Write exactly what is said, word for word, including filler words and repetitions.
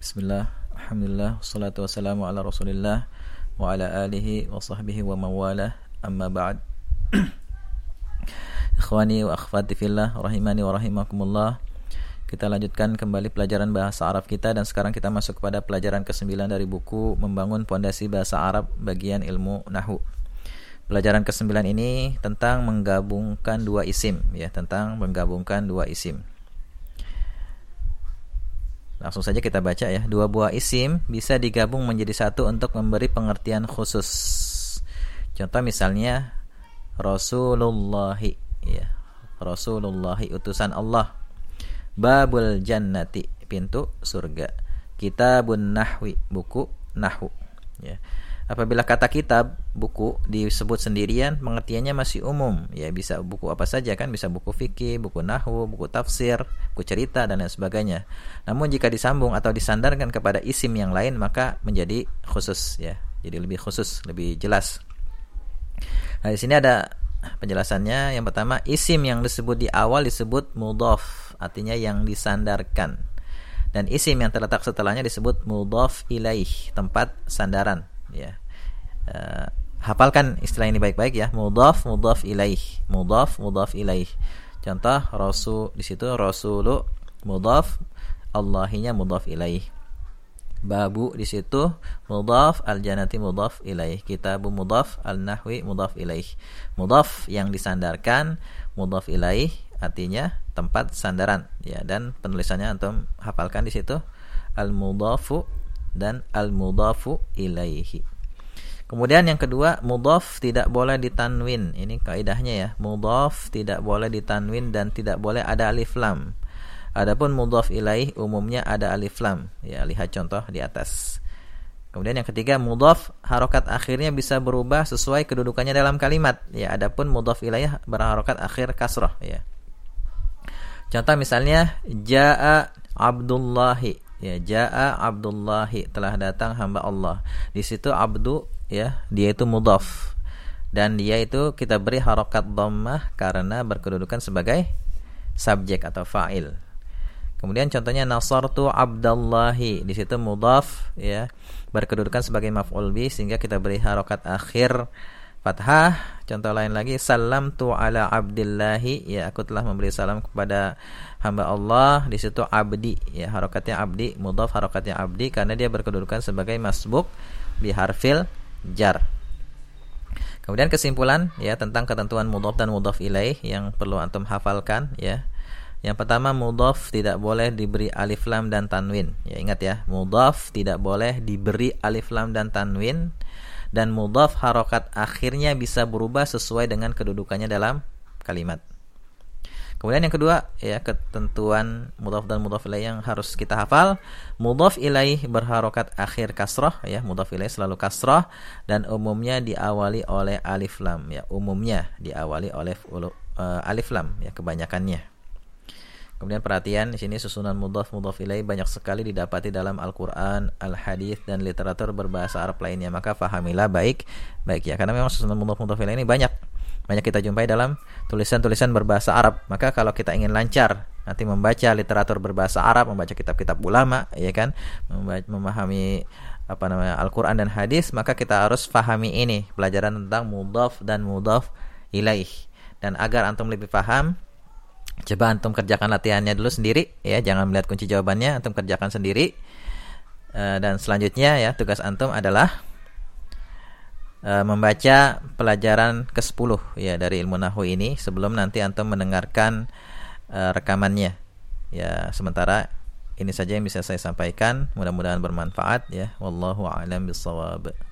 Bismillah, alhamdulillah, wassalatu wassalamu ala rasulillah wa ala alihi wa sahbihi wa mawalah, amma ba'd. Ikhwani wa akhwati fillah, rahimani wa rahimakumullah. Kita lanjutkan kembali pelajaran bahasa Arab kita, dan sekarang kita masuk kepada pelajaran kesembilan dari buku Membangun Pondasi Bahasa Arab bagian ilmu Nahwu. Pelajaran kesembilan ini tentang menggabungkan dua isim, ya, tentang menggabungkan dua isim. Langsung saja kita baca ya. Dua buah isim bisa digabung menjadi satu untuk memberi pengertian khusus. Contoh misalnya Rasulullahi, ya. Rasulullahi, utusan Allah. Babul jannati, pintu surga. Kitabun nahwi, buku nahwu, ya. Apabila kata kitab, buku, disebut sendirian, pengertiannya masih umum, ya, bisa buku apa saja kan, bisa buku fikih, buku nahwu, buku tafsir, buku cerita, dan lain sebagainya. Namun jika disambung atau disandarkan kepada isim yang lain, maka menjadi khusus, ya. Jadi lebih khusus, lebih jelas. Nah, di sini ada penjelasannya. Yang pertama, isim yang disebut di awal disebut mudhaf, artinya yang disandarkan. Dan isim yang terletak setelahnya disebut mudhaf ilaih, tempat sandaran, ya. Uh, hafalkan istilah ini baik-baik ya. Mudhaf, mudhaf ilaih, mudhaf, mudhaf ilaih. Contoh rasul, di situ rasulu mudhaf, Allahinya mudhaf ilaih. Babu, di situ mudhaf, al-jannati mudhaf ilaih. Kitabu mudhaf, al-nahwi mudhaf ilaih. Mudhaf yang disandarkan, mudhaf ilaih artinya tempat sandaran, ya. Dan penulisannya antum hafalkan di situ al-mudhafu dan al-mudhafu ilaihi. Kemudian yang kedua, mudhaf tidak boleh ditanwin. Ini kaidahnya ya. Mudhaf tidak boleh ditanwin dan tidak boleh ada alif lam. Adapun mudhaf ilaih umumnya ada alif lam. Ya, lihat contoh di atas. Kemudian yang ketiga, mudhaf harokat akhirnya bisa berubah sesuai kedudukannya dalam kalimat. Ya, adapun mudhaf ilaih berharokat akhir kasrah, ya. Contoh misalnya jaa Abdullahi. Ya, jaa Abdullahi, telah datang hamba Allah. Di situ abdu, ya, dia itu mudhaf, dan dia itu kita beri harokat dhammah karena berkedudukan sebagai subjek atau fa'il. Kemudian contohnya nasartu Abdallahi, di situ mudhaf, ya, berkedudukan sebagai maf'ul bih sehingga kita beri harokat akhir fathah. Contoh lain lagi, salamtu ala Abdillahi, ya, aku telah memberi salam kepada hamba Allah. Di situ abdi, ya, harokatnya abdi, mudhaf harokatnya abdi karena dia berkedudukan sebagai masbuk bi harfil jar. Kemudian kesimpulan, ya, tentang ketentuan mudhaf dan mudhaf ilaih yang perlu antum hafalkan, ya. Yang pertama, mudhaf tidak boleh diberi alif lam dan tanwin. Ya, ingat ya, mudhaf tidak boleh diberi alif lam dan tanwin, dan mudhaf harokat akhirnya bisa berubah sesuai dengan kedudukannya dalam kalimat. Kemudian yang kedua, ya, ketentuan mudhaf dan mudhaf ilaih yang harus kita hafal. Mudhaf ilaih berharokat akhir kasrah, ya, mudhaf ilaih selalu kasrah, dan umumnya diawali oleh alif lam, ya, umumnya diawali oleh uh, alif lam, ya, kebanyakannya. Kemudian perhatian, di sini susunan mudhaf mudhaf ilaih banyak sekali didapati dalam Al-Qur'an, Al-Hadis, dan literatur berbahasa Arab lainnya. Maka fahamilah baik baik ya, karena memang susunan mudhaf mudhaf ilaih ini banyak banyak kita jumpai dalam tulisan-tulisan berbahasa Arab. Maka kalau kita ingin lancar nanti membaca literatur berbahasa Arab, membaca kitab-kitab ulama, ya kan, memahami apa namanya Al-Qur'an dan hadis, maka kita harus fahami ini, pelajaran tentang mudhaf dan mudhaf ilaih. Dan agar antum lebih paham, coba antum kerjakan latihannya dulu sendiri, ya, jangan melihat kunci jawabannya, antum kerjakan sendiri. E, dan selanjutnya, ya, tugas antum adalah e, membaca pelajaran kesepuluh, ya, dari ilmu nahwu ini sebelum nanti antum mendengarkan e, rekamannya. Ya, sementara ini saja yang bisa saya sampaikan, mudah-mudahan bermanfaat, ya. Wallahu a'lam bishawab.